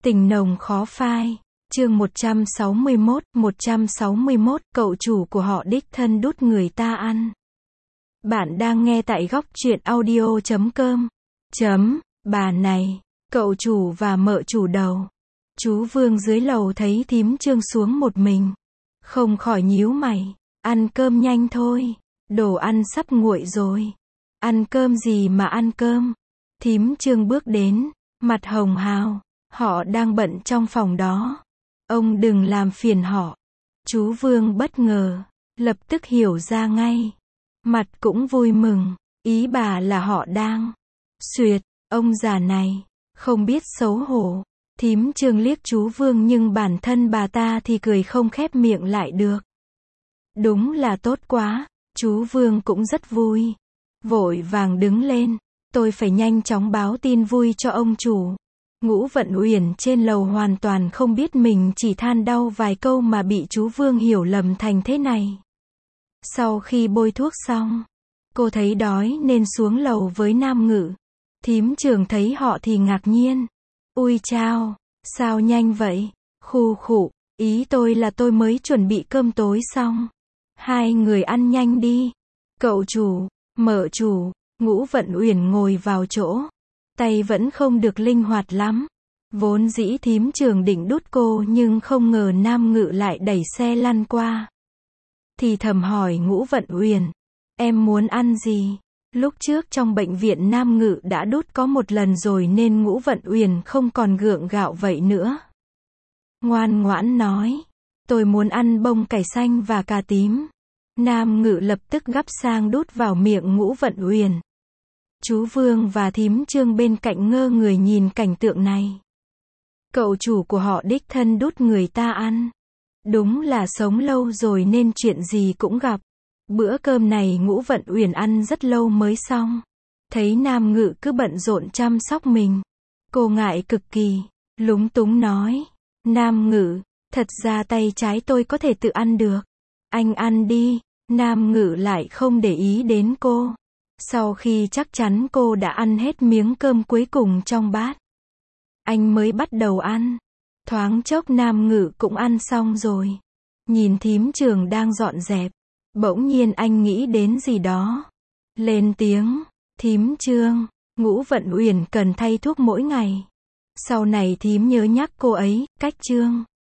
Tình nồng khó phai. Chương 161, cậu chủ của họ đích thân đút người ta ăn. Bạn đang nghe tại góc truyện audio.com. Bà này, cậu chủ và mợ chủ đầu. Chú Vương dưới lầu thấy thím Trương xuống một mình. Không khỏi nhíu mày. Ăn cơm nhanh thôi. Đồ ăn sắp nguội rồi. Ăn cơm gì mà ăn cơm? Thím Trương bước đến, mặt hồng hào. Họ đang bận trong phòng đó. Ông đừng làm phiền họ. Chú Vương bất ngờ, lập tức hiểu ra ngay. Mặt cũng vui mừng, ý bà là họ đang. Xuyệt, ông già này, không biết xấu hổ. Thím Trương liếc chú Vương nhưng bản thân bà ta thì cười không khép miệng lại được. Đúng là tốt quá, chú Vương cũng rất vui. Vội vàng đứng lên, tôi phải nhanh chóng báo tin vui cho ông chủ. Ngũ Vận Uyển trên lầu hoàn toàn không biết mình chỉ than đau vài câu mà bị chú Vương hiểu lầm thành thế này. Sau khi bôi thuốc xong, cô thấy đói nên xuống lầu với Nam Ngự. Thím Trường thấy họ thì ngạc nhiên. Ui chao, sao nhanh vậy? Khụ khụ, ý tôi là tôi mới chuẩn bị cơm tối xong. Hai người ăn nhanh đi. Cậu chủ, mợ chủ, Ngũ Vận Uyển ngồi vào chỗ. Tay vẫn không được linh hoạt lắm. Vốn dĩ thím Trường định đút cô nhưng không ngờ Nam Ngự lại đẩy xe lăn qua. Thì thầm hỏi Ngũ Vận Uyển, em muốn ăn gì? Lúc trước trong bệnh viện Nam Ngự đã đút có một lần rồi nên Ngũ Vận Uyển không còn gượng gạo vậy nữa. Ngoan ngoãn nói, tôi muốn ăn bông cải xanh và cà tím. Nam Ngự lập tức gắp sang đút vào miệng Ngũ Vận Uyển. Chú Vương và thím Trương bên cạnh ngơ người nhìn cảnh tượng này. Cậu chủ của họ đích thân đút người ta ăn. Đúng là sống lâu rồi nên chuyện gì cũng gặp. Bữa cơm này Ngũ Vận Uyển ăn rất lâu mới xong. Thấy Nam Ngự cứ bận rộn chăm sóc mình. Cô ngại cực kỳ, lúng túng nói. Nam Ngự, thật ra tay trái tôi có thể tự ăn được. Anh ăn đi. Nam Ngự lại không để ý đến cô. Sau khi chắc chắn cô đã ăn hết miếng cơm cuối cùng trong bát, anh mới bắt đầu ăn. Thoáng chốc Nam Ngự cũng ăn xong rồi. Nhìn thím Trường đang dọn dẹp, bỗng nhiên anh nghĩ đến gì đó. Lên tiếng, thím Trương, Ngũ Vận Uyển cần thay thuốc mỗi ngày. Sau này thím nhớ nhắc cô ấy, cách Trương.